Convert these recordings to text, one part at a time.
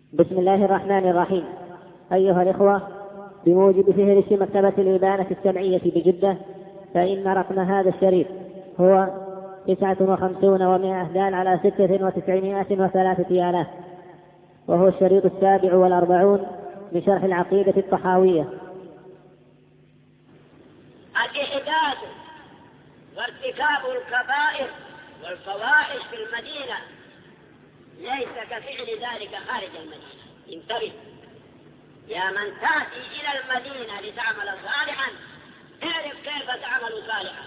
بسم الله الرحمن الرحيم. أيها الإخوة، بموجب فهرس مكتبة الإبانة السمعية بجدة، فإن رقم هذا الشريط هو 59 و100 دال على 9603 وهو الشريط 47 من شرح العقيدة الطحاوية. الإحداث وارتكاب الكبائر والفواحش في المدينة ليس كفعل ذلك خارج المدينة. انتبه يا من تأتي إلى المدينة لتعمل صالحا، اعرف كيف تعمل صالحا.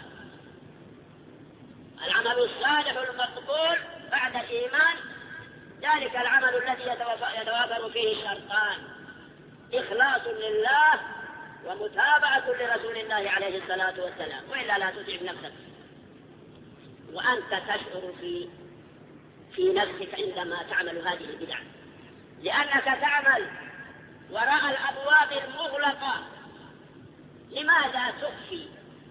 العمل الصالح المقبول بعد الإيمان ذلك العمل الذي يتوافر فيه الشرطان: إخلاص لله ومتابعة لرسول الله عليه الصلاة والسلام، وإلا لا تتعب نفسك وأنت تشعر في نفسك عندما تعمل هذه البدع، لأنك تعمل وراء الأبواب المغلقة. لماذا تخفي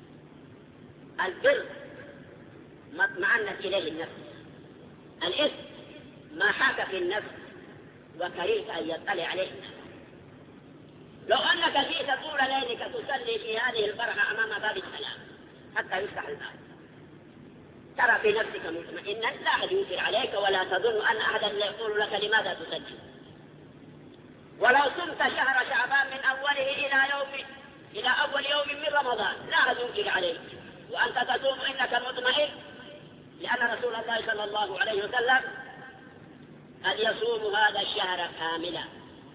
البر ما اطمأنت إليه النفس؟ الإثم ما حاك في النفس وكرهت أن يطلع عليه النفس. لو أنك جئت طول ليلك تصلي في هذه البرهة أمام باب السلام حتى يفتح الباب، ترى في نفسك مطمئنا، لا أحد ينكر عليك ولا تظن أن أحدا يقول لك لماذا تصلي. ولو صمت شهر شعبان من أوله إلى أول يوم من رمضان لا أحد ينكر عليك وأنت تصوم إنك مطمئن، لأن رسول الله صلى الله عليه وسلم قد يصوم هذا الشهر كاملا،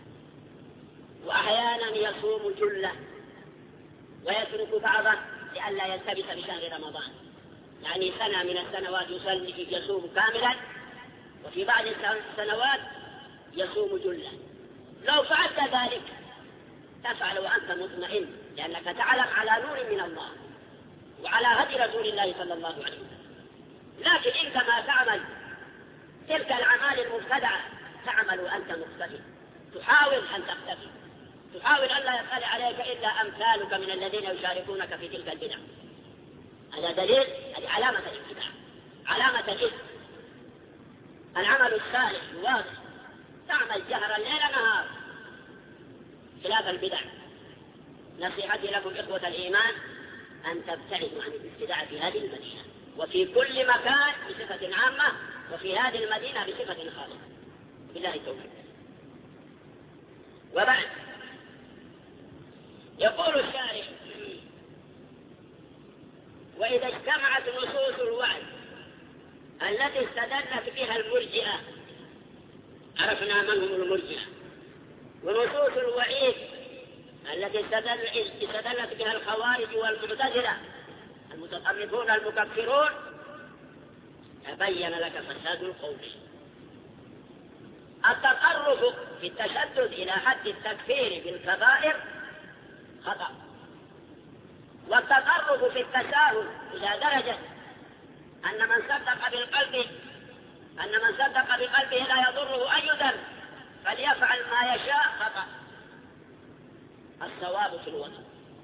وأحيانا يصوم جلة ويترك بعضه لئلا يلتبس بشهر رمضان. يعني سنة من السنوات يصوم كاملا، وفي بعض السنوات يصوم جلة. لو فعلت ذلك تفعل وأنت مطمئن، لأنك تعلم على نور من الله وعلى هدي رسول الله صلى الله عليه وسلم. لكن إنت ما تعمل تلك الأعمال المبتدعة تعمل وأنت مختفي، تحاول أن تختفي، تحاول أن لا يطلع عليك إلا أمثالك من الذين يشاركونك في تلك البدع. هذا دليل، هذه علامة الابتداع، علامة الإثم. العمل الصالح الواضح تعمل جهرا ليل نهار خلاف البدع. نصيحتي لكم إخوة الإيمان أن تبتعدوا عن الابتداع في هذه المدينة وفي كل مكان بصفة عامة، وفي هذه المدينة بصفة خاصة. بالله التوفيق. وبعد يقول الشارح: وإذا اجتمعت نصوص الوعد التي استدلت بها المرجئة، عرفنا من هم المرجئة، ونصوص الوعيد التي استدلت بها الخوارج والمعتزلة المتطرفون المكفرون، تبين لك فساد القول. التطرف في التشدد إلى حد التكفير بالكبائر خطأ، والتطرف في التساهل إلى درجة أن من صدق بقلبه لا يضره أي ذنب فليفعل ما يشاء خطأ. الصواب في الوسط.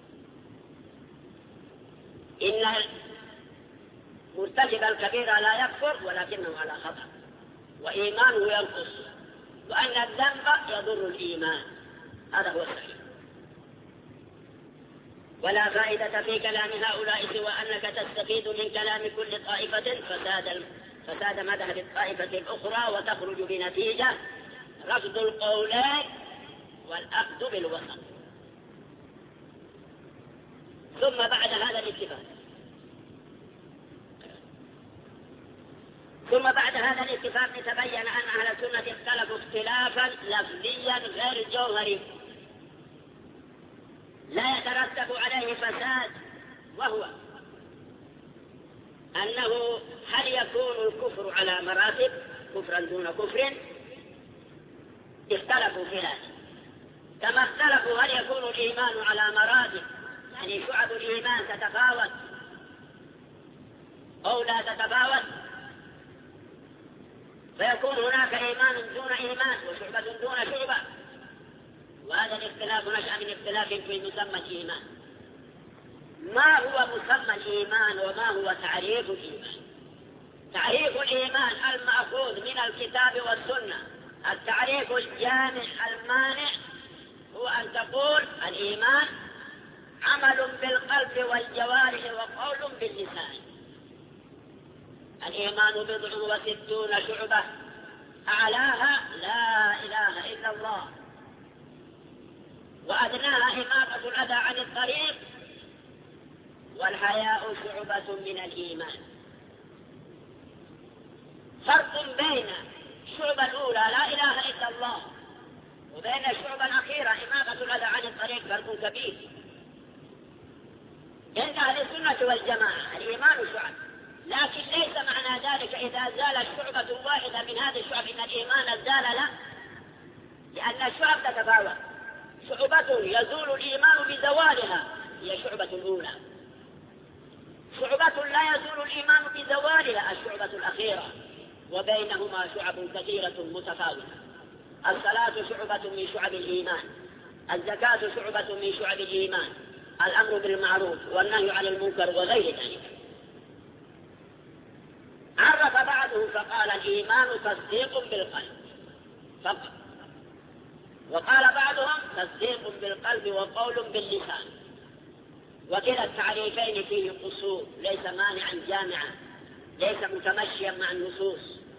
إن مرتكب الكبيرة لا يكفر ولكنه على خطأ وإيمانه ينقص، وأن الذنب يضر الإيمان. هذا هو الصحيح. ولا فائدة في كلام هؤلاء سوى أنك تستفيد من كلام كل طائفة فساد مذهب الطائفة الأخرى، وتخرج بنتيجة رفض القولين والأخذ بالوسط. ثم بعد هذا الاتفاق تبين أن أهل السنة اختلفوا اختلافا لفظيا غير جوهري لا يترتب عليه فساد، وهو أنه هل يكون الكفر على مراتب كفرا دون كفر؟ اختلفوا في هذا، كما اختلفوا هل يكون الإيمان على مراتب، يعني شعب الإيمان تتفاوت أو لا تتفاوت، فيكون هناك إيمان دون إيمان وشعبة دون شعبة. وهذا الاختلاف نشأ من اختلاف في مسمى الإيمان. ما هو مسمى الإيمان وما هو تعريف الإيمان؟ تعريف الإيمان المأخوذ من الكتاب والسنة التعريف الجامع المانع هو أن تقول الإيمان عمل بالقلب والجوارح وقول باللسان. الإيمان 69 شعبة، أعلاها لا إله إلا الله، وأدناها إماطة الأذى عن الطريق، والحياء شعبة من الإيمان. فرق بين الشعبة الأولى لا إله إلا الله وبين الشعبة الأخيرة إماطة الأذى عن الطريق فرق كبير. عند أهل السنة والجماعة الإيمان شعب، لكن ليس معنى ذلك إذا زالت شعبة واحدة من هذه الشعب إن الإيمان زال، لا، لأن الشعب تتفاوت. شعبة يزول الإيمان بزوالها هي الشعبة الأولى، شعبة لا يزول الإيمان بزوالها الشعبة الأخيرة، وبينهما شعب كثيرة متفاوتة. الصلاة شعبة من شعب الإيمان، الزكاة شعبة من شعب الإيمان، الأمر بالمعروف والنهي عن المنكر وغير ذلك. عرف بعضه فقال الإيمان تصديق بالقلب فقط، وقال بعضهم تصديق بالقلب وقول باللسان. وكلا التعريفين فيه قصور، ليس مانعا جامعا، ليس متمشيا مع النصوص.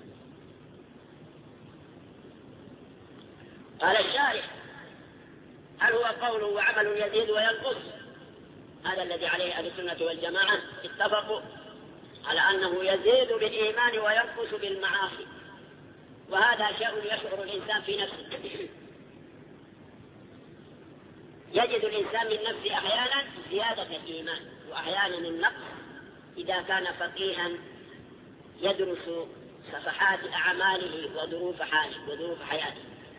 قال الشارح: هل هو قول وعمل يزيد وينقص؟ هذا الذي عليه أهل السنة والجماعة، اتفقوا على أنه يزيد بالإيمان وينقص بالمعاصي، وهذا شيء يشعر الإنسان في نفسه. يجد الإنسان من نفسه أحيانا زيادة الإيمان وأحيانا النقص إذا كان فقيها يدرس صفحات أعماله وظروف حاله وظروف حياته.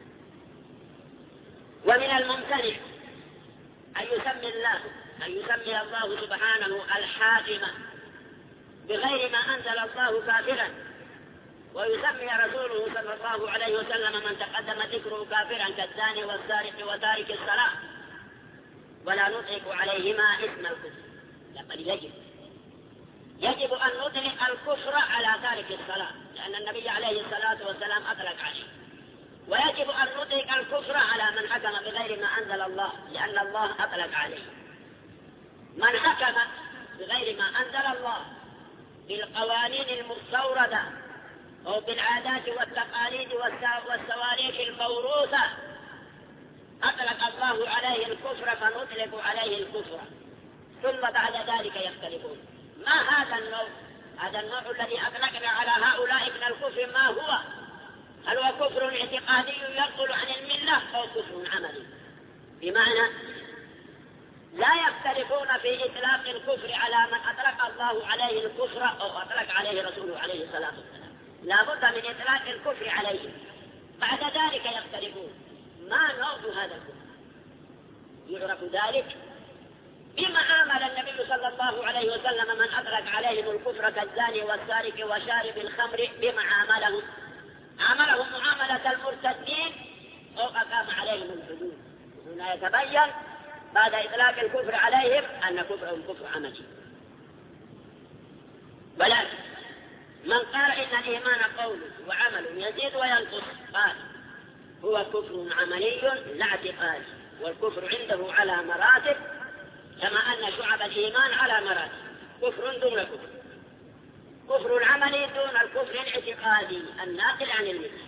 ومن الممتنع أن يسمي الله سبحانه الحاكم بغير ما أنزل الله كافرا، ويسمي رسوله صلى الله عليه وسلم من تقدم ذكره كافرا كالزاني والسارق وتارك الصلاة، ولا نطلق عليهما اسم الكفر. لقد يجب أن نطلق الكفر على تارك الصلاة، لأن النبي عليه الصلاة والسلام أطلق عليه. ويجب أن نطلق الكفر على من حكم بغير ما أنزل الله، لأن الله أطلق عليه. من حكم بغير ما أنزل الله بالقوانين المستوردة أو بالعادات والتقاليد والسواليف الموروثة أطلق الله عليه الكفر، فنطلق عليه الكفر. ثم بعد ذلك يختلفون: ما هذا النوع؟ هذا النوع الذي أطلقنا على هؤلاء من الكفر ما هو؟ هل هو كفر اعتقادي ينقل عن الملة أو كفر عملي؟ بمعنى لا يختلفون في إطلاق الكفر على من أطلق الله عليه الكفر أو أطلق عليه رسوله عليه الصلاة والسلام، لا بد من إطلاق الكفر عليه. بعد ذلك يختلفون: ما نوع هذا الكفر؟ يعرف ذلك بما عامل النبي صلى الله عليه وسلم من أطلق عليهم الكفر كالزاني والسارق وشارب الخمر، بما عاملهم معاملة المرتدين أو أقام عليهم الحدود. هنا يتبين بعد إطلاق الكفر عليهم أن كفرهم كفر عملي. ولكن من قال إن الإيمان قول وعمل يزيد وينقص قال هو كفر عملي لا اعتقادي، والكفر عنده على مراتب، كما أن شعب الإيمان على مراتب: كفر دون كفر، كفر العملي دون الكفر الاعتقادي الناقل عن الملة.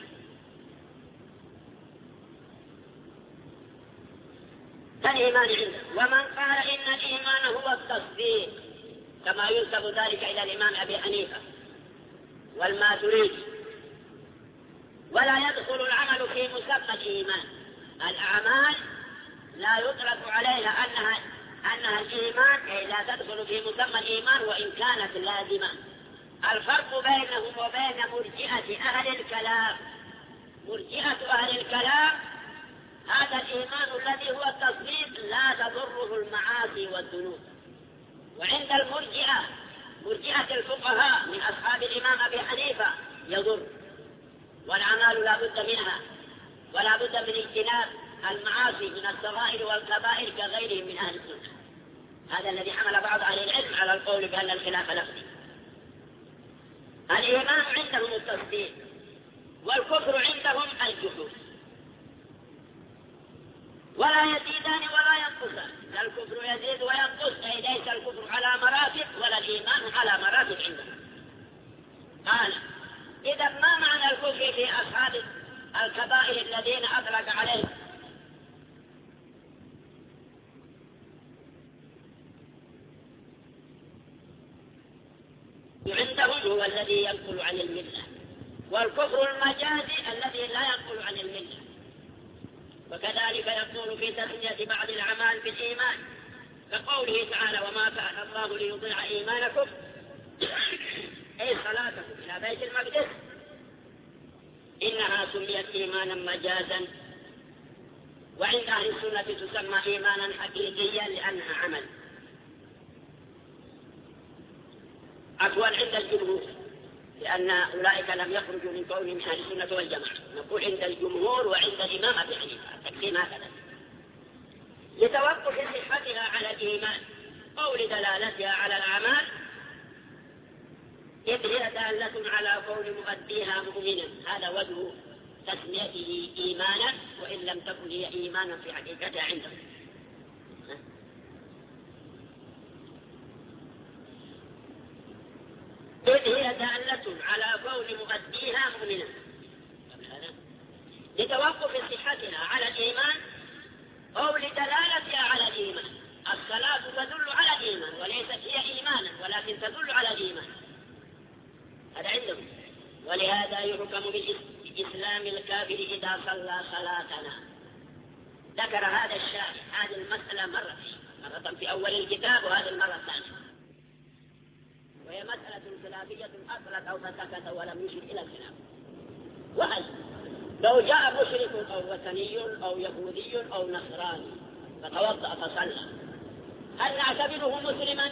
فالإيمان عنده. ومن قال إن الإيمان هو التصديق، كما ينسب ذلك إلى الإمام أبي حنيفة والماتريدي، ولا يدخل العمل في مسمى الإيمان. الأعمال لا يطلق عليها أنها الإيمان، أي لا تدخل في مسمى الإيمان وإن كانت لازمة. الفرق بينهم وبين مرجئة أهل الكلام: مرجئة أهل الكلام هذا الإيمان الذي هو التصديق لا تضره المعاصي والذنوب، وعند مرجئة الفقهاء من أصحاب الإمام أبي حنيفة يضر، والأعمال لا بد منها، ولا بد من اجتناب المعاصي من الصغائر والكبائر كغيرهم من أهل السنة. هذا الذي حمل بعض أهل العلم على القول بأن الخلاف لفظي. الإيمان عندهم التصديق، والكفر عندهم الجحود، ولا يزيدان ولا ينقصان. الكفر يزيد وينقص، أي ليس الكفر على مراتب ولا الإيمان على مراتب عندهم. قال: إذا ما معنى الكفر في أصحاب الكبائر الذين أطلق عليهم؟ عندهم هو الذي ينقل عن الملة، والكفر المجازي الذي لا ينقل عن الملة. وكذلك يقول في تسمية بعض الأعمال بالإيمان، كقوله تعالى: وما كان الله ليضيع إيمانكم أي صلاتكم إلى بيت المقدس، إنها سميت إيمانا مجازا، وعند أهل السنة تسمى إيمانا حقيقيا لأنها عمل. عفوا عند الجمهور، لأن أولئك لم يخرجوا من قولهم أهل السنة والجماعة، نقول عند الجمهور وعند الإمام أبي حنيفة التقسيم هكذا، لتوقف صحتها على الإيمان أو لدلالتها على الأعمال، إذ هي دالة على كون مؤديها مؤمنا. هذا وجه تسميته إيمانا، وإن لم تكن هي إيمانا في حقيقتها عندهم. إذ هي دالة على كون مؤديها مؤمنا، لتوقف صحتها على الإيمان أو لدلالتها على الإيمان. الصلاة تدل على الإيمان وليست هي إيمانا، ولكن تدل على الإيمان، هذا عندهم. ولهذا يحكم بإسلام الكافر إذا صلى صلاتنا. ذكر هذا الشارح هذه المسألة مرة في أول الكتاب، وهذه المرة الثانية، وهي مسألة خلافية أطلق أو فسكت ولم يشر إلى الخلاف. وهل لو جاء مشرك أو وثني أو يهودي أو نصراني فتوضأ فصلى، هل نعتبره مسلما؟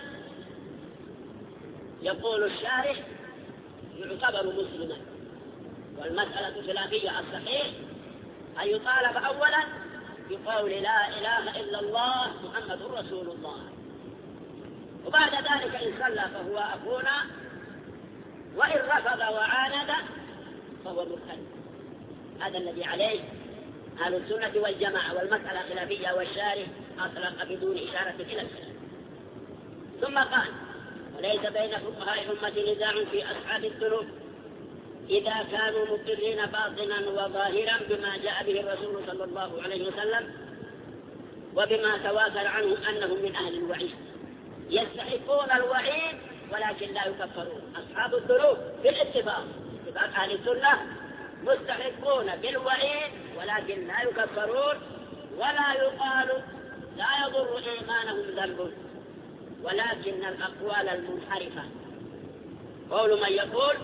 يقول الشارح: يعتبر مسلما. والمسألة خلافية، الصحيح أن يطالب أولا بقول لا إله إلا الله محمد رسول الله، وبعد ذلك إن صلى فهو أخونا، وإن رفض وعاند فهو مرتد. هذا الذي عليه أهل السنة والجماعة، والمسألة خلافية، والشارح أطلق بدون إشارة إلى الخلاف. ثم قال: وليس بين فقهاء الأمة نزاع في أصحاب الذنوب إذا كانوا مقرين باطنا وظاهرا بما جاء به الرسول صلى الله عليه وسلم، وبما تواتر عنه أنهم من أهل الوعيد، يستحقون الوعيد ولكن لا يكفرون. أصحاب الذنوب بالاتفاق، اتفاق أهل السنة، مستحقون بالوعيد ولكن لا يكفرون، ولا يقال لا يضر إيمانهم ذنب، ولكن الأقوال المنحرفة قول من يقول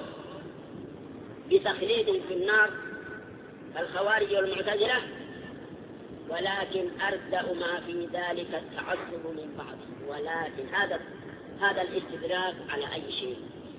بتخليد في النار الخوارج والمعتزلة، ولكن أردأ ما في ذلك التعصب من بعض. ولكن هذا الاستدراك على أي شيء؟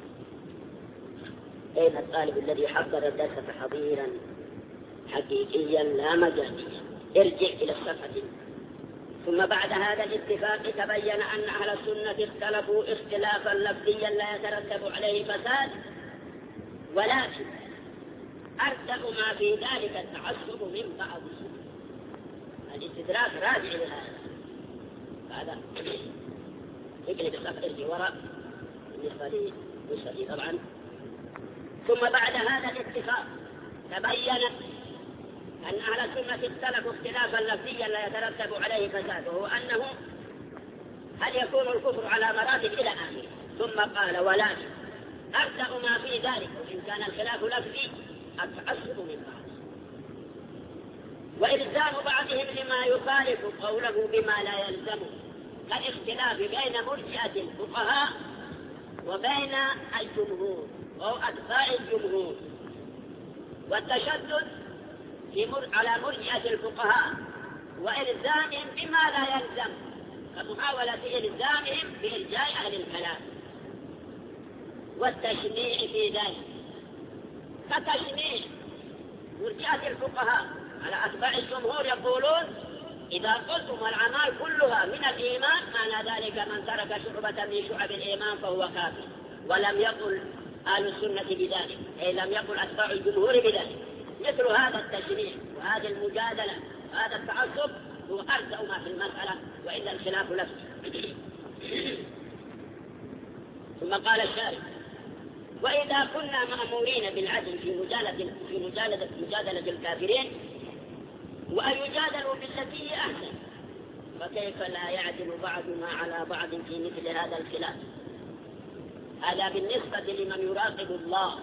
أين الطالب الذي حضر الدرس تحضيرا حقيقيا لا مجازيا؟ ارجع إلى الصفحة. ثم بعد هذا الاتفاق تبين أن أهل السنة اختلفوا اختلافا لفظيا لا يترتب عليه فساد، ولكن أردأ ما في ذلك التعصب من بعض. الاستدراك راجع لهذا. هذا اقلب الصفحة ارجع وراء بالنسبة لي طبعا. ثم بعد هذا الاتفاق تبين أن أهل السنة اختلفوا اختلافا لفظيا لا يترتب عليه فساد، وهو أنه هل يكون الكفر على مراتب إلى آخره. ثم قال: ولكن أردأ ما في ذلك، وإن كان الخلاف لفظي، التعصب من بعض، وإلزام بعضهم لما يخالف قوله بما لا يلزمه، كالاختلاف بين مرجئة الفقهاء وبين الجمهور أو أتباع الجمهور، والتشدد على مرجئة الفقهاء وإلزامهم بما لا يلزم، كمحاولة إلزامهم بإرجاء أهل الكلام، والتشنيع في ذلك، كتشنيع مرجئة الفقهاء على أتباع الجمهور يقولون: إذا قلتم الأعمال كلها من الإيمان معنى ذلك من ترك شعبة من شعب الإيمان فهو كافر. ولم يقل أهل السنة بذلك، أي لم يقل أتباع الجمهور بذلك، مثل هذا التشريع وهذه المجادلة وهذا التعصب هو أرجع ما في المسألة، وإلا الخلاف لفظي. ثم قال الشارع: وإذا كنا مأمورين بالعدل في مجادلة الكافرين وأن يجادلوا بالتي هي أحسن، فكيف لا يعدل بعضنا على بعض في مثل هذا الخلاف؟ هذا بالنسبة لمن يراقب الله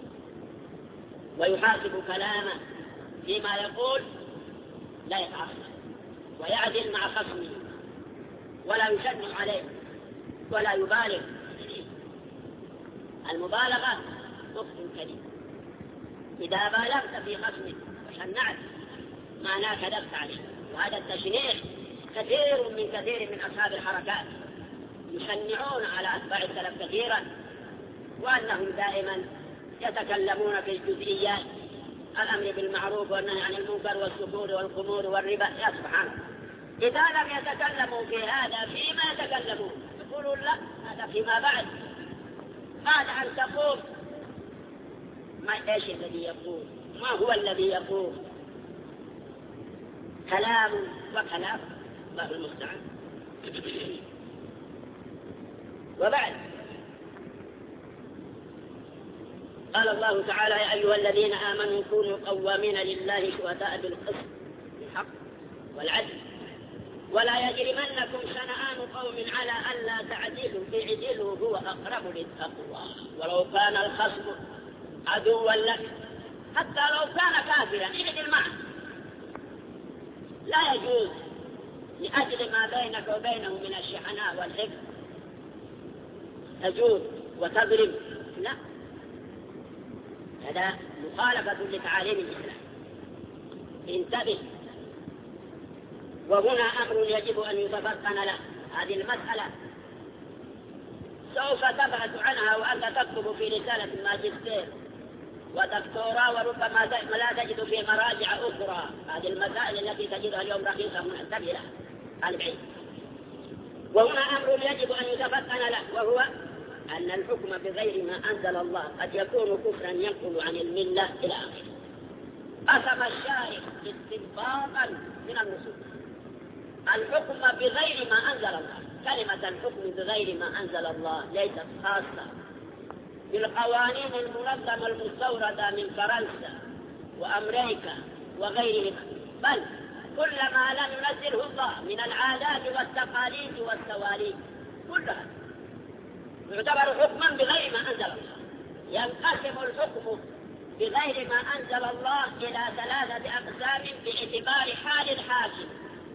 ويحاسب كلامه فيما يقول، لا يتعصب ويعدل مع خصمه ولا يشنع عليه ولا يبالغ. المبالغة خبث كبير. إذا بالغت في خصمك وشنعت معناه كذبت عليه. وهذا التشنيع كثير من أصحاب الحركات يشنعون على أتباع السلف كثيرا، وأنهم دائما يتكلمون في الجزئيات، الأمر بالمعروف والنهي عن المنكر والسكور والخمور والربا. يا سبحان الله، إذا لم يتكلموا في هذا فيما يتكلمون يقولون لا، هذا فيما بعد أن تقول ما إيش الذي يقول، ما هو الذي يقول، كلام وكلام، الله المستعان. وبعد قال الله تعالى: يا أيها الذين آمنوا كونوا قوامين لله شهداء بالقسط بالحق والعدل ولا يجرمنكم شنآن قوم على ألا تعدلوا اعدلوا هو أقرب للتقوى ولو كان الخصم عدوا لك، حتى لو كان كافرا اعدل معه. لا يجوز لأجل ما بينك وبينه من الشحناء والحقد تجوز وتضرب، لا، هذا مخالفة لتعاليم الإسلام. انتبه. وهنا أمر يجب أن يتفطن له. هذه المسألة سوف تبحث عنها وأنت تكتب في رسالة ماجستير ودكتوراه، وربما لا تجد في مراجع أخرى هذه المسائل التي تجدها اليوم رخيصة منتبهة العلم. وهنا أمر يجب أن يتفطن له، وهو أن الحكم بغير ما أنزل الله قد يكون كفرا ينقل عن الملة إلى آخره. قسم الشارع استنباطا من النصوص الحكم بغير ما أنزل الله. كلمة الحكم بغير ما أنزل الله ليست خاصة بالقوانين المنظمة المستوردة من فرنسا وأمريكا وغيرهما، بل كل ما لم ينزله الله من العادات والتقاليد والسواليف كلها يعتبر حكما بغير ما أنزل الله. ينقسم الحكم بغير ما أنزل الله إلى 3 أقسام باعتبار حال الحاكم.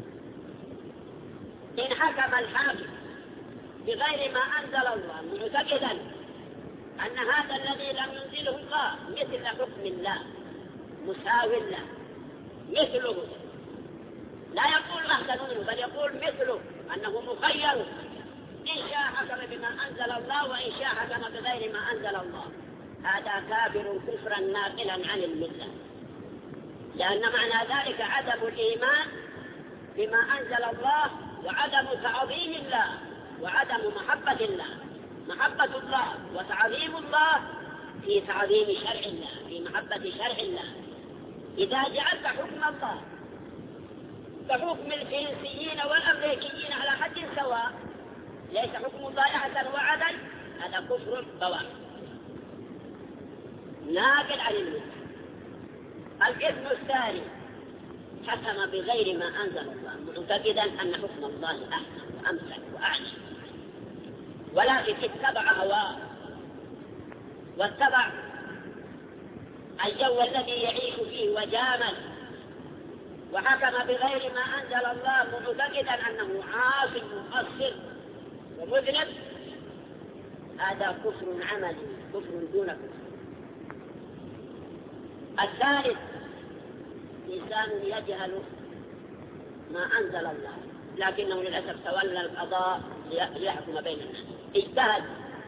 إن حكم الحاكم بغير ما أنزل الله معتقدا أن هذا الذي لم ينزله الله مثل حكم الله مساو له مثله، لا يقول أحسن منه بل يقول مثله، أنه مخير، إن شاء حكم بما أنزل الله وإن شاء حكم بغير ما أنزل الله، هذا كافر كفرا ناقلا عن الملة، لأن معنى ذلك عدم الإيمان بما أنزل الله وعدم تعظيم الله وعدم محبة الله. محبة الله وتعظيم الله في تعظيم شرع الله، في محبة شرع الله. إذا جعلت حكم الله كحكم الفرنسيين والأمريكيين على حد سواء ليس حكم الله أحسن وعدل، هذا كفر بواح ناقل عن الملة. الإثم الثاني حكم بغير ما أنزل الله معتقدا أن حكم الله أحسن وأمثل وأعلى، ولكن اتبع هواه واتبع الجو الذي يعيش فيه وجامل، وحكم بغير ما أنزل الله معتقدا أنه عاصي مقصر ومذنب، هذا كفر عملي، كفر دون كفر. الثالث إنسان يجهل ما أنزل الله لكنه للأسف تولى القضاء ليحكم بين الناس، اجتهد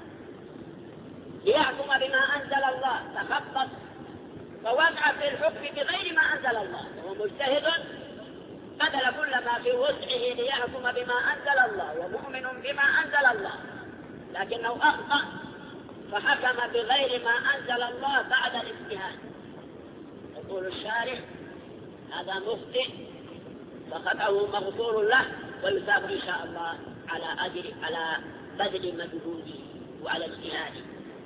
ليحكم بما أنزل الله، تخبط فوقع في الحكم بغير ما أنزل الله، وهو مجتهد بذل كل ما في وسعه ليحكم بما أنزل الله ومؤمن بما أنزل الله، لكنه أخطأ فحكم بغير ما أنزل الله بعد الاجتهاد. يقول الشارح هذا مخطئ فخطأه مغفور له ويثاب إن شاء الله على بذل مجهوده وعلى اجتهاده.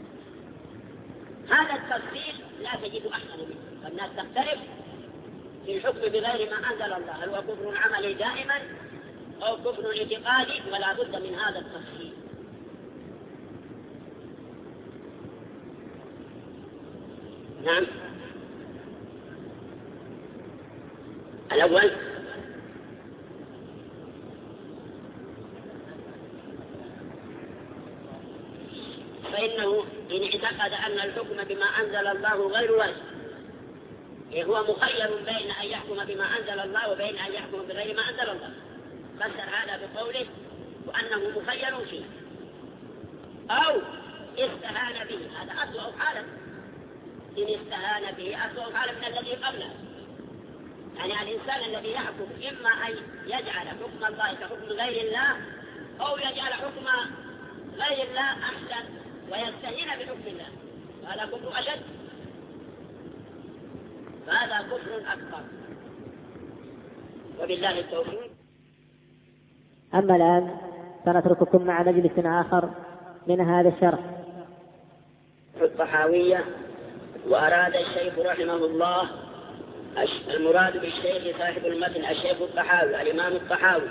هذا التفسير لا تجد أحسن منه، فالناس تختلف في الحكم بغير ما أنزل الله، هل هو كفر عملي دائما أو كفر اعتقادي، ولا بد من هذا التفسير. نعم. الأول فإنه إن اعتقد أن الحكم بما أنزل الله غير واجب، هو مخير بين أن يحكم بما أنزل الله وبين أن يحكم بغير ما أنزل الله، فسر هذا بقوله وأنه مخير فيه، أو استهان به، هذا أسوأ حالا. إن استهان به أسوأ حالا من الذي قبله، يعني الإنسان الذي يحكم إما أن يجعل حكم الله كحكم غير الله أو يجعل حكم غير الله أحسن ويستهين بحكم الله، هذا كفر أشد، فهذا كفر أكبر، وبالله التوفيق. أما الآن سنترككم مع مجلس آخر من هذا الشرح. الطحاوية. وأراد الشيخ رحمه الله، المراد بالشيخ صاحب المتن الشيخ الطحاوي الإمام الطحاوي،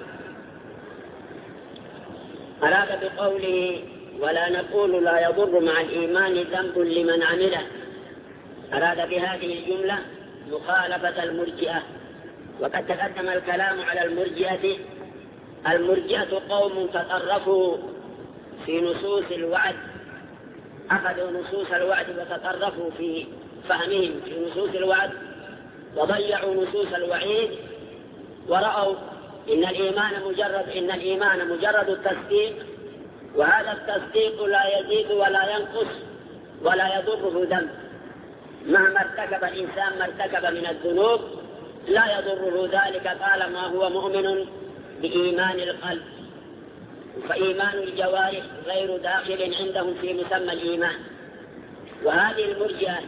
أراد بقوله ولا نقول لا يضر مع الإيمان ذنب لمن عمله، أراد بهذه الجملة مخالفة المرجئة. وقد تقدم الكلام على المرجئة. المرجئة قوم تطرفوا في نصوص الوعد، أخذوا نصوص الوعد وتطرفوا في فهمهم في نصوص الوعد وضيعوا نصوص الوعيد، ورأوا إن الإيمان مجرد التصديق، وهذا التصديق لا يزيد ولا ينقص ولا يضره ذنب، مهما ارتكب الإنسان ما ارتكب من الذنوب لا يضره ذلك طالما هو مؤمن بإيمان القلب، فإيمان الجوارح غير داخل عندهم في مسمى الإيمان. وهذه المرجئة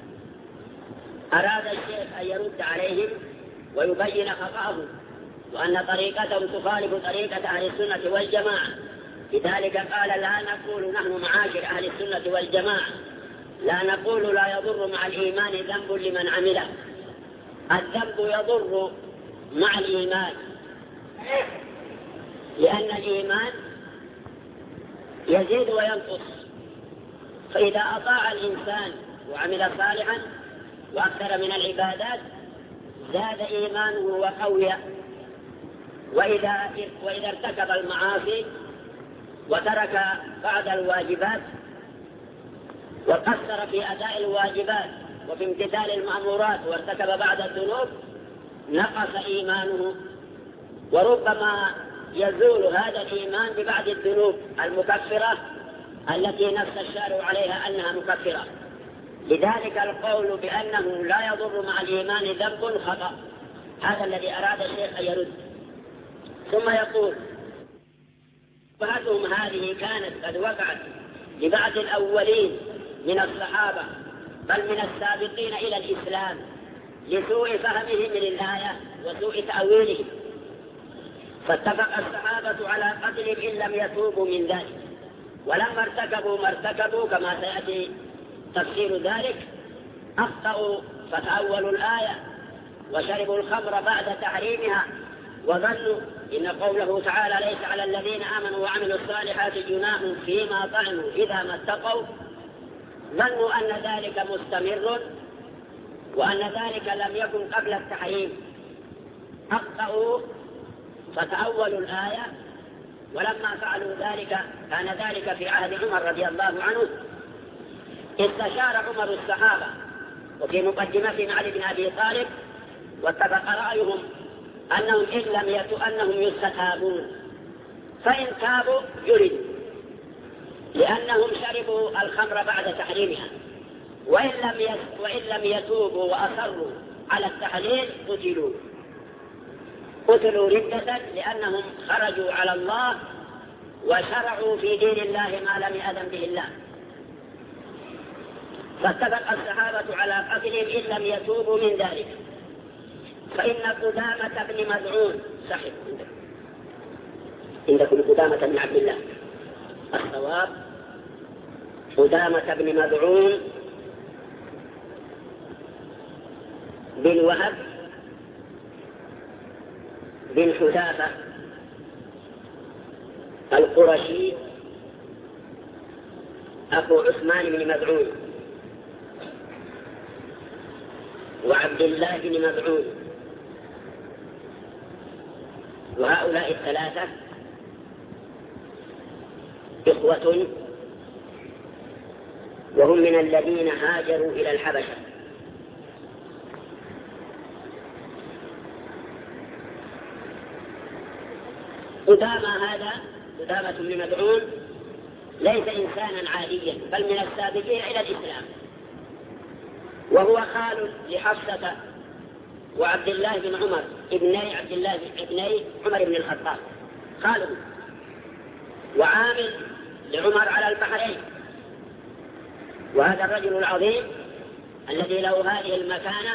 أراد الشيخ أن يرد عليهم ويبين خطأهم، وأن طريقتهم تخالف طريقة أهل السنة والجماعة. لذلك قال لا نقول نحن معاشر أهل السنة والجماعة لا نقول لا يضر مع الإيمان ذنب لمن عمله. الذنب يضر مع الإيمان، لأن الإيمان يزيد وينقص، فإذا أطاع الإنسان وعمل صالحا وأكثر من العبادات زاد إيمانه وقوي، وإذا ارتكب المعاصي وترك بعض الواجبات وقصر في أداء الواجبات وفي امتثال المأمورات وارتكب بعض الذنوب نقص إيمانه، وربما يزول هذا الإيمان ببعض الذنوب المكفرة التي نص الشارع عليها أنها مكفرة. لذلك القول بأنه لا يضر مع الإيمان ذنب خطأ، هذا الذي أراد الشيخ أن يرد. ثم يقول فهذهم هذه كانت قد وقعت لبعض الأولين من الصحابة بل من السابقين إلى الإسلام لسوء فهمهم للآية وسوء تأويلهم، فاتفق الصحابة على قتلهم إن لم يتوبوا من ذلك، ولما ارتكبوا ما ارتكبوا كما سيأتي تفسير ذلك أخطأوا فتأولوا الآية وشربوا الخمر بعد تحريمها، وظنوا إن قوله تعالى ليس على الذين آمنوا وعملوا الصالحات جناح فيما طعموا إذا ما اتقوا، ظنوا أن ذلك مستمر وأن ذلك لم يكن قبل التحريم، أخطأوا فتأولوا الآية. ولما فعلوا ذلك كان ذلك في عهد عمر رضي الله عنه، استشار عمر الصحابة وفي مقدمة علي بن أبي طالب، واتفق رأيهم أنهم إن لم يتوا أنهم يستتابون، فإن تابوا جلدوا لأنهم شربوا الخمر بعد تحريمها، وإن لم يتوبوا وأصروا على التحليل قتلوا ردة، لأنهم خرجوا على الله وشرعوا في دين الله ما لم يأذن به الله. فاتفق الصحابة على قتلهم إن لم يتوبوا من ذلك. فإن قدامة بن مذعون صحيح عندكم قدامة بن عبد الله، الصواب قدامة بن مذعون بن وهب بن حذافة القرشي أبو عثمان بن مذعون وعبد الله بن مذعون، وهؤلاء الثلاثة إخوة وهم من الذين هاجروا إلى الحبشة. قدامة بن مذعون ليس إنسانا عاديا بل من السابقين إلى الإسلام، وهو خال لحفصة وعبد الله بن عمر ابني عمر بن الخطاب، خاله، وعامل لعمر على البحرين. وهذا الرجل العظيم الذي له هذه المكانة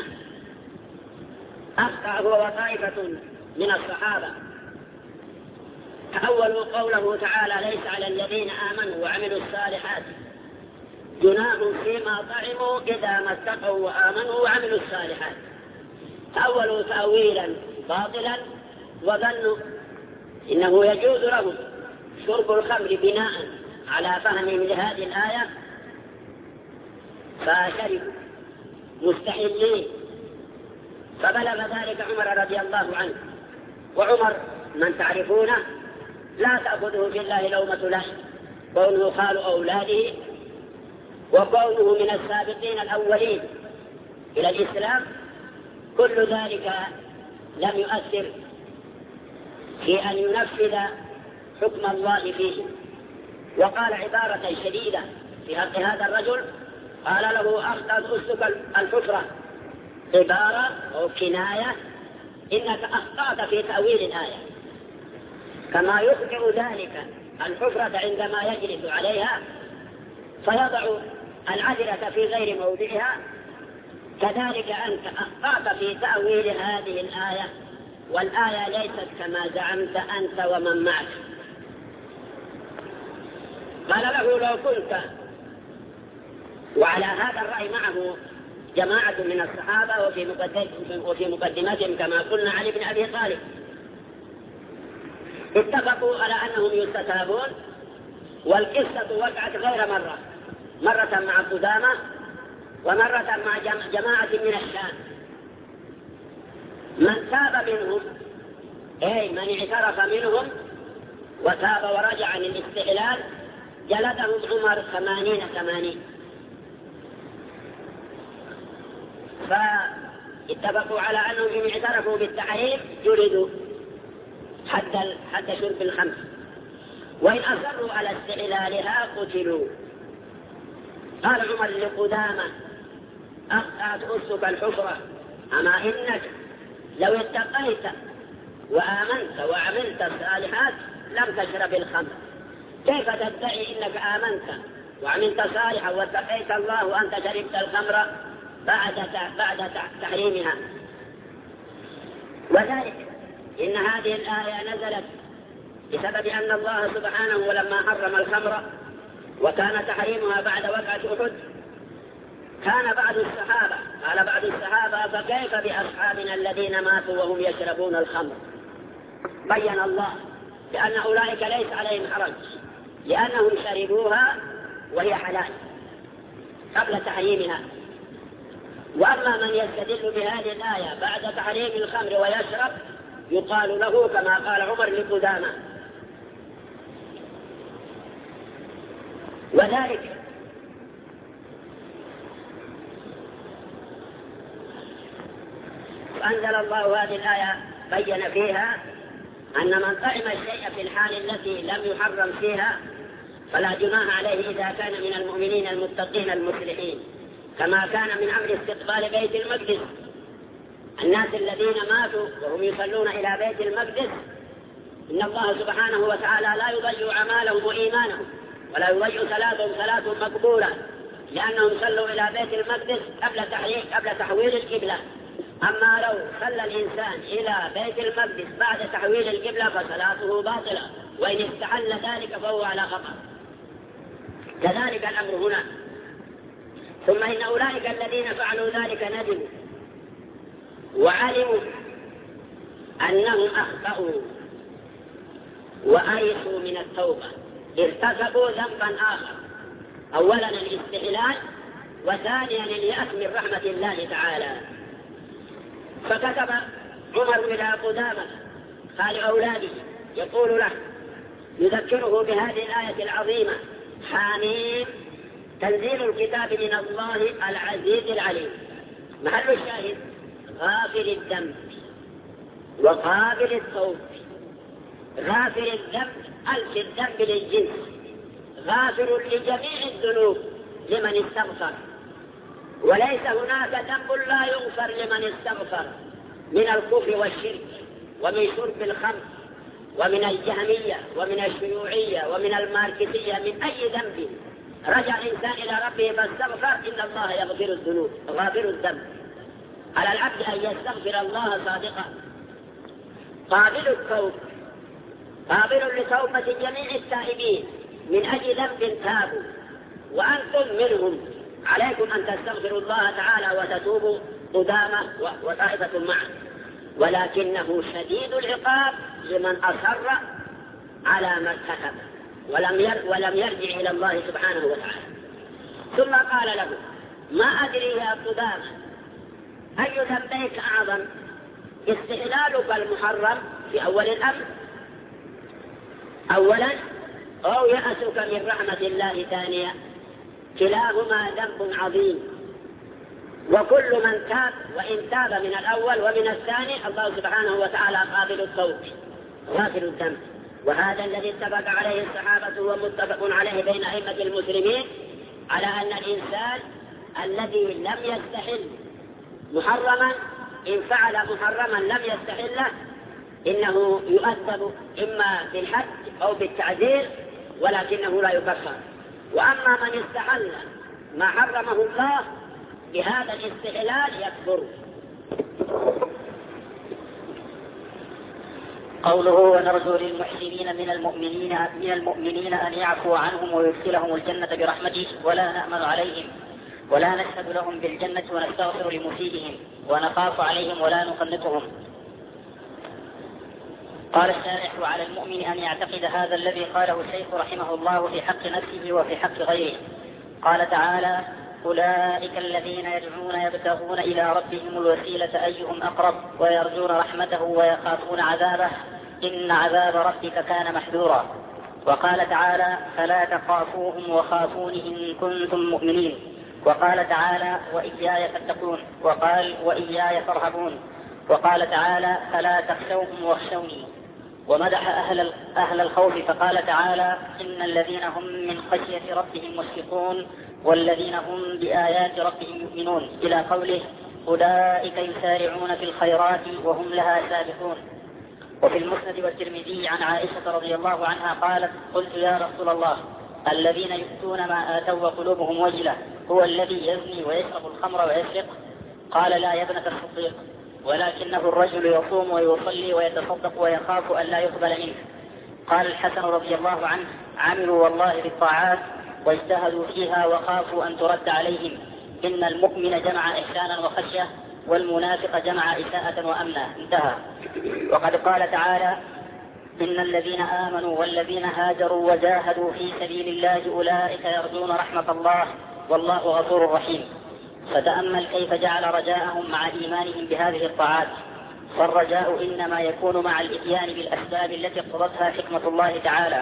أخطأ هو وطائفة من الصحابة. تأولوا قوله تعالى: ليس على الذين آمنوا وعملوا الصالحات جناح فيما طعموا إذا ما اتقوا وآمنوا وعملوا الصالحات. تأولوا تأويلا باطلا وظنوا إنه يجوز لهم شرب الخمر بناء على فهمهم لهذه الآية، فشربوا مستحلين، فبلغ ذلك عمر رضي الله عنه. وعمر من تعرفونه لا تأخذه في الله لومة لائم، كونه خال أولاده وكونه من السابقين الأولين إلى الإسلام، كل ذلك لم يؤثر في أن ينفذ حكم الله فيه. وقال عبارة شديدة في حق هذا الرجل، قال له: أخطأت أسلك الحفرة، عبارة أو كناية إنك أخطأت في تأويل الآية، كما يخطئ ذلك الحفرة عندما يجلس عليها فيضع العذرة في غير موضعها، كذلك أنت أخطأت في تأويل هذه الآية، والآية ليست كما زعمت أنت ومن معك. قال له: لو كنت، وعلى هذا الرأي معه جماعة من الصحابة وفي مقدمتهم كما قلنا علي بن أبي طالب، اتفقوا على أنهم يستتابون. والقصة وقعت غير مرة مع قدامة ومرة مع جماعة من الشام. من تاب منهم، أي من اعترف منهم وتاب ورجع عن الاستحلال، جلدهم عمر 80. فاتفقوا على أنهم إن اعترفوا بالتحريم جلدوا حتى شرب الخمر، وإن أصروا على استحلالها قتلوا. قال عمر لقدامة: أخطأت أسك الحفرة، أما إنك لو اتقيت وآمنت وعملت الصالحات لم تشرب الخمر. كيف تدعي إنك آمنت وعملت صالحا واتقيت الله وأنت شربت الخمر بعد تحريمها؟ وذلك إن هذه الآية نزلت بسبب أن الله سبحانه لما حرم الخمر وكان تحريمها بعد وقعة أحد، كان قال بعض الصحابة: فكيف بأصحابنا الذين ماتوا وهم يشربون الخمر؟ بين الله لأن أولئك ليس عليهم حرج، لأنهم شربوها وهي حلال قبل تحريمها. وأما من يستدل بهذه الآية بعد تحريم الخمر ويشرب، يقال له كما قال عمر لقدامة. وذلك أنزل الله هذه الآية بين فيها أن من طعم الشيء في الحال التي لم يحرم فيها فلا جناح عليه إذا كان من المؤمنين المتقين المصلحين، كما كان من أمر استقبال بيت المقدس. الناس الذين ماتوا وهم يصلون إلى بيت المقدس، إن الله سبحانه وتعالى لا يضيع أعمالهم وإيمانهم، ولا يضيع صلاتهم صلاة مقبولة، لأنهم صلوا إلى بيت المقدس قبل تحويل القبلة. أما لو صلى الإنسان إلى بيت المقدس بعد تحويل القبلة فصلاته باطلة، وإن استحل ذلك فهو على خطأ. كذلك الأمر هنا. ثم إن أولئك الذين فعلوا ذلك ندموا وعلموا أنهم أخطأوا وأيسوا من التوبة، ارتكبوا ذنبا آخر، أولا الاستحلال، وثانيا اليأس من رحمة الله تعالى. فكتب عمر إلى قدامة قال أولاده يقول له يذكره بهذه الآية العظيمة: حميم تنزيل الكتاب من الله العزيز العليم. محل الشاهد: غافر الذنب وقابل التوب. غافر الذنب ألف الذنب للجنس، غافر لجميع الذنوب لمن استغفر، وليس هناك ذنب لا يغفر لمن استغفر من الكفر والشرك ومن شرب الخمر ومن الجهمية ومن الشيوعية ومن الماركسية. من أي ذنب رجع إنسان إلى ربه فاستغفر إن الله يغفر الذنوب. غافر الذنب، على العبد أن يستغفر الله صادقا. قابل التوب، قابل لتوبة جميع التائبين من أجل ذنب تابوا وأنتم منهم. عليكم أن تستغفروا الله تعالى وتتوبوا قدامى وطائفة معه، ولكنه شديد العقاب لمن أصر على ما ارتكب ولم يرجع إلى الله سبحانه وتعالى. ثم قال له: ما أدري يا قدامى أي ذنبيك أعظم، استحلالك المحرم في أول الأمر أولا، أو يأسك من رحمة الله ثانيا؟ كلاهما ذنب عظيم، وكل من تاب وإن تاب من الأول ومن الثاني الله سبحانه وتعالى قابل التوب غافر الذنب. وهذا الذي اتفق عليه الصحابة ومتفق عليه بين أئمة المسلمين، على أن الإنسان الذي لم يستحل محرما إن فعل محرما لم يستحله إنه يؤدب إما بالحد أو بالتعذير، ولكنه لا يكفر. وأما من استحل ما حرمه الله بهذا الاستحلال يكفر. قوله: ونرجو للمحسنين من المؤمنين أن يعفو عنهم ويدخلهم الجنة برحمته ولا نأمن عليهم ولا نشهد لهم بالجنة ونستغفر لمسيئهم ونخاف عليهم ولا نقنطهم. قال الشارح: وعلى المؤمن أن يعتقد هذا الذي قاله الشيخ رحمه الله في حق نفسه وفي حق غيره. قال تعالى: أولئك الذين يدعون يبتغون إلى ربهم الوسيلة أيهم أقرب ويرجون رحمته ويخافون عذابه إن عذاب ربك كان محذورا. وقال تعالى: فلا تخافوهم وخافون إن كنتم مؤمنين. وقال تعالى: وإياي فاتقون. وقال: وإياي فارهبون. وقال تعالى: فلا تخشوهم واخشوني. ومدح أهل الخوف فقال تعالى: إن الذين هم من خشية ربهم مشفقون والذين هم بآيات ربهم يؤمنون، إلى قوله: أولئك يسارعون في الخيرات وهم لها سابقون. وفي المسند والترمذي عن عائشة رضي الله عنها قالت: قلت يا رسول الله الذين يؤتون ما آتوا وقلوبهم وجلة هو الذي يزني ويشرب الخمر ويسرق؟ قال: لا يا ابنة الصديق، ولكنه الرجل يصوم ويصلي ويتصدق ويخاف أن لا يقبل منه. قال الحسن رضي الله عنه: عملوا والله بالطاعات واجتهدوا فيها وخافوا أن ترد عليهم. إن المؤمن جمع إحسانا وخشية والمنافق جمع إساءة وأمنا. انتهى. وقد قال تعالى: إن الذين آمنوا والذين هاجروا وجاهدوا في سبيل الله أولئك يرجون رحمة الله والله غفور رحيم. فتأمل كيف جعل رجاءهم مع إيمانهم بهذه الطاعات. فالرجاء إنما يكون مع الإتيان بالأسباب التي اقتضتها حكمة الله تعالى،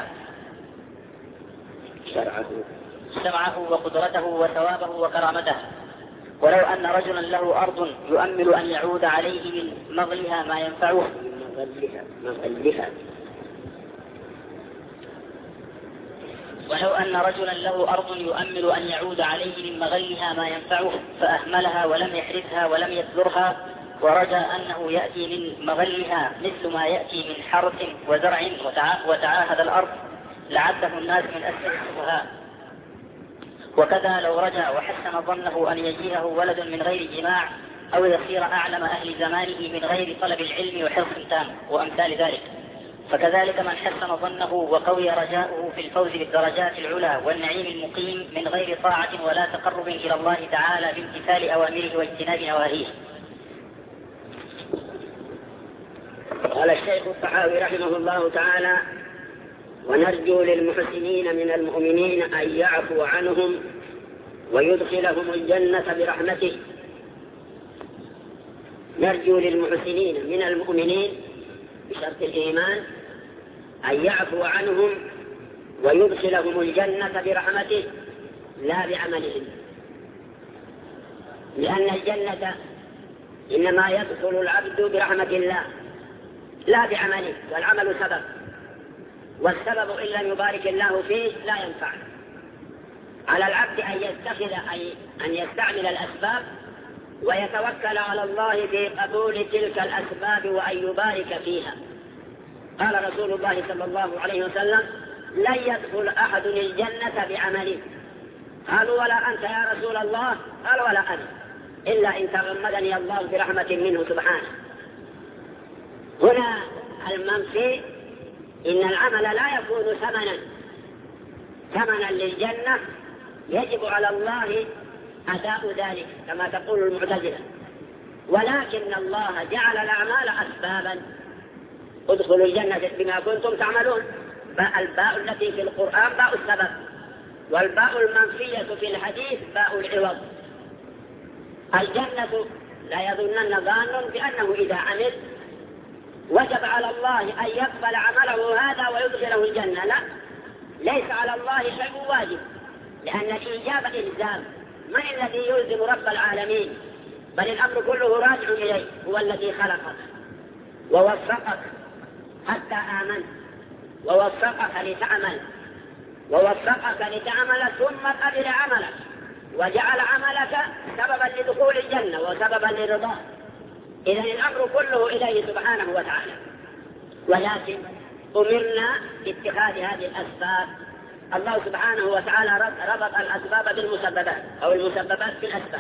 شرعه وقدرته وثوابه وكرامته. ولو أن رجلا له أرض يؤمل أن يعود عليه من مغلها ما ينفعه ولو أن رجلا له أرض يؤمل أن يعود عليه من مغلها ما ينفعه فأهملها ولم يحرثها ولم يبذرها ورجى أنه يأتي من مغلها مثل ما يأتي من حرث وزرع وتعاهد الأرض لعده الناس من أسفل السفهاء. وكذا لو رجا وحسن ظنه أن يجيئه ولد من غير جماع أو يصير أعلم أهل زمانه من غير طلب العلم وحرص تام وأمثال ذلك، فكذلك من حسن ظنه وقوي رجاؤه في الفوز بالدرجات العلى والنعيم المقيم من غير طاعة ولا تقرب إلى الله تعالى بامتثال أوامره واجتناب نواهيه. قال الشيخ الطحاوي رحمه الله تعالى: ونرجو للمحسنين من المؤمنين أن يعفو عنهم ويدخلهم الجنة برحمته. نرجو للمحسنين من المؤمنين بشرط الإيمان أن يعفو عنهم ويدخلهم الجنة برحمته لا بعملهم، لأن الجنة إنما يدخل العبد برحمة الله لا بعمله، والعمل سبب، والسبب إن لم يبارك الله فيه لا ينفع. على العبد أن يستعمل الأسباب ويتوكل على الله في قبول تلك الأسباب وأن يبارك فيها. قال رسول الله صلى الله عليه وسلم: لن يدخل أحد الجنة بعمله. قالوا: ولا أنت يا رسول الله؟ قال: ولا أنا، إلا إن تغمدني الله برحمة منه سبحانه. هنا المنفي إن العمل لا يكون ثمنا للجنة، يجب على الله أداء ذلك كما تقول المعتزلة، ولكن الله جعل الأعمال أسبابا. ادخلوا الجنة بما كنتم تعملون. الباء التي في القرآن باء السبب، والباء المنفية في الحديث باء العوض. الجنة لا يظنن ظان بأنه إذا عمل وجب على الله أن يقبل عمله هذا ويدخله الجنة. لا، ليس على الله شيء واجب، لأن الإيجاب إلزام. من الذي يلزم رب العالمين؟ بل الأمر كله راجع إليه. هو الذي خلقك ووفقك حتى آمنت، ووفقك لتعمل ثم قبل عملك وجعل عملك سببا لدخول الجنة وسببا لرضاه. إذن الأمر كله إليه سبحانه وتعالى، ولكن أمرنا باتخاذ هذه الأسباب. الله سبحانه وتعالى ربط الأسباب بالمسببات أو المسببات بالأسباب،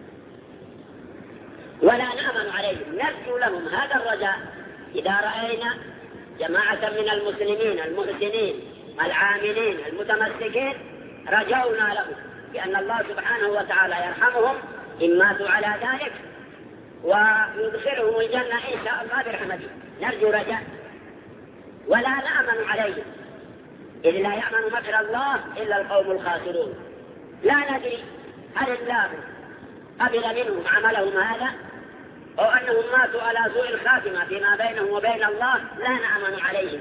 ولا نأمن عليهم، نرجو لهم هذا الرجاء. إذا رأينا جماعة من المسلمين المحسنين العاملين المتمسكين رجونا لهم بأن الله سبحانه وتعالى يرحمهم إن ماتوا على ذلك ويدخلهم الجنة إن شاء الله برحمته. نرجو رجاء ولا نأمن عليهم، إذ لا يأمن مكر الله إلا القوم الخاسرون. لا ندري هل الله قبل منهم عملهم هذا أو أنهم ماتوا على سوء الخاتمة فيما بينهم وبين الله. لا نأمن عليهم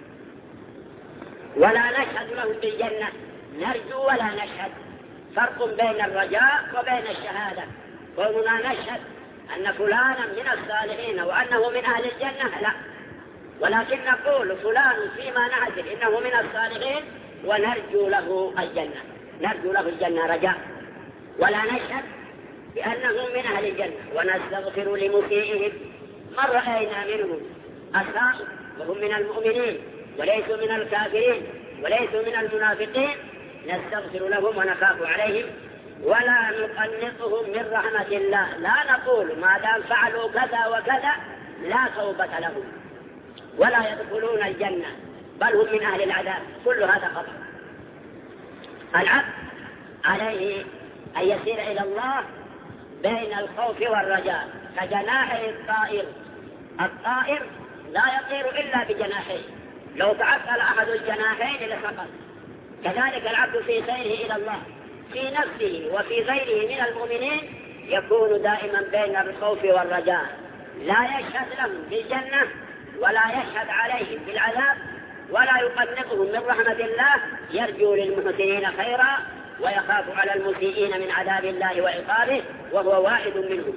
ولا نشهد لهم بالجنة. نرجو ولا نشهد، فرق بين الرجاء وبين الشهادة. قولنا نشهد أن فلانا من الصالحين وأنه من أهل الجنة، لا، ولكن نقول فلان فيما نعزل إنه من الصالحين ونرجو له الجنة. نرجو له الجنة رجاء، ولا نشهد بأنه من أهل الجنة. ونستغفر لمسيئهم من رأينا منهم أساء وهم من المؤمنين وليسوا من الكافرين وليسوا من المنافقين، نستغفر لهم ونخاف عليهم ولا نقنطهم من رحمة الله. لا نقول ما دام فعلوا كذا وكذا لا توبة لهم ولا يدخلون الجنة، بل هم من أهل العذاب. كل هذا خطأ. العبد عليه أن يسير إلى الله بين الخوف والرجاء كجناحي الطائر. الطائر لا يطير إلا بجناحيه، لو تعطل أحد الجناحين لسقط. كذلك العبد في سيره إلى الله في نفسه وفي غيره من المؤمنين يكون دائما بين الخوف والرجاء، لا يشهد لهم بالجنة ولا يشهد عليهم بالعذاب ولا يقنطهم من رحمة الله. يرجو للمحسنين خيرا ويخاف على المسيئين من عذاب الله وعقابه، وهو واحد منهم.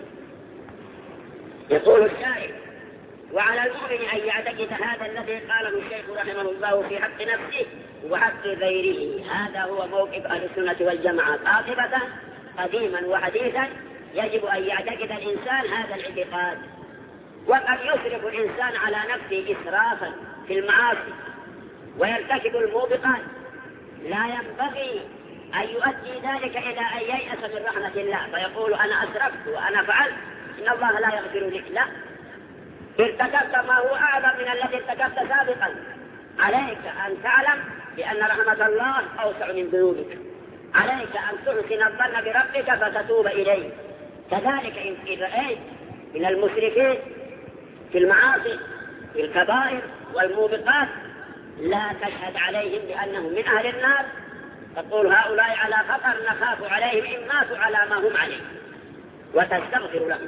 يقول الشاعر: وعلى المؤمن أن يعتقد هذا الذي قاله الشيخ رحمه الله في حق نفسه وحق غيره. هذا هو موقف أهل السنة والجماعة قاطبة قديما وحديثا. يجب أن يعتقد الإنسان هذا الاعتقاد. وقد يسرف الإنسان على نفسه إسرافا في المعاصي ويرتكب الموبقات. لا ينبغي أن يؤدي ذلك إلى أن ييأس من رحمة الله فيقول أنا أسرفت وأنا فعلت إن الله لا يغفر لك. لا، ارتكبت ما هو أعظم من الذي ارتكبت سابقا. عليك أن تعلم بأن رحمة الله أوسع من ذنوبك. عليك أن تحسن الظن بربك فتتوب إليه. كذلك إن رأيت من المشركين في المعاصي في الكبائر والموبقات لا تشهد عليهم بأنهم من أهل النار، تقول هؤلاء على خطر نخاف عليهم إن ماتوا على ما هم عليه، وتستغفر لهم.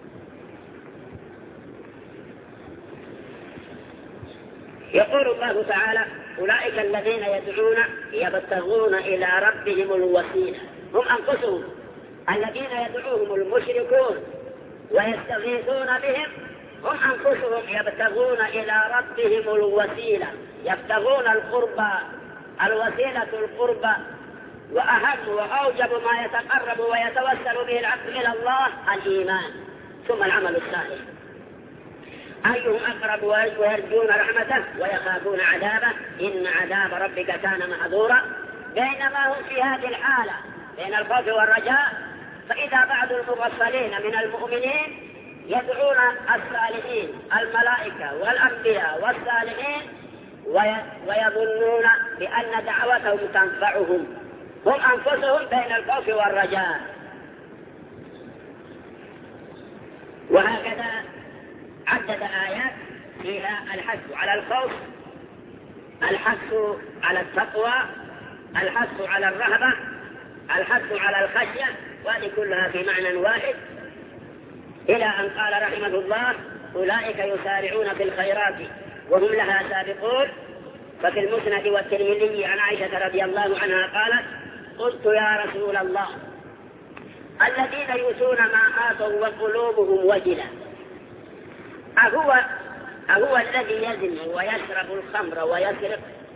يقول الله تعالى أولئك الذين يدعون يبتغون إلى ربهم الوسيلة، هم أنفسهم الذين يدعوهم المشركون ويستغيثون بهم، هم أنفسهم يبتغون إلى ربهم الوسيلة، يبتغون القربى. الوسيلة القربى، وأهم وأوجب ما يتقرب ويتوسل به العبد إلى الله الإيمان ثم العمل الصالح. أيهم أقرب ويرجون رحمته ويخافون عذابه إن عذاب ربك كان محظورا. بينما هم في هذه الحالة بين الخوف والرجاء، فإذا بعض المغفلين من المؤمنين يدعون الصالحين الملائكة والأنبياء والصالحين ويظنون بأن دعوتهم تنفعهم، هم أنفسهم بين الخوف والرجاء. وهكذا عدد آيات فيها الحث على الخوف، الحث على التقوى، الحث على الرهبة، الحث على الخشية، وهذه كلها في معنى واحد، إلى أن قال رحمه الله أولئك يسارعون في الخيرات وهم لها سابقون. ففي المسند والترمذي عن عائشة رضي الله عنها قالت قلت يا رسول الله الذين يؤتون ما آتوا وقلوبهم وجلة أهو الذي يزني ويشرب الخمر ويسرق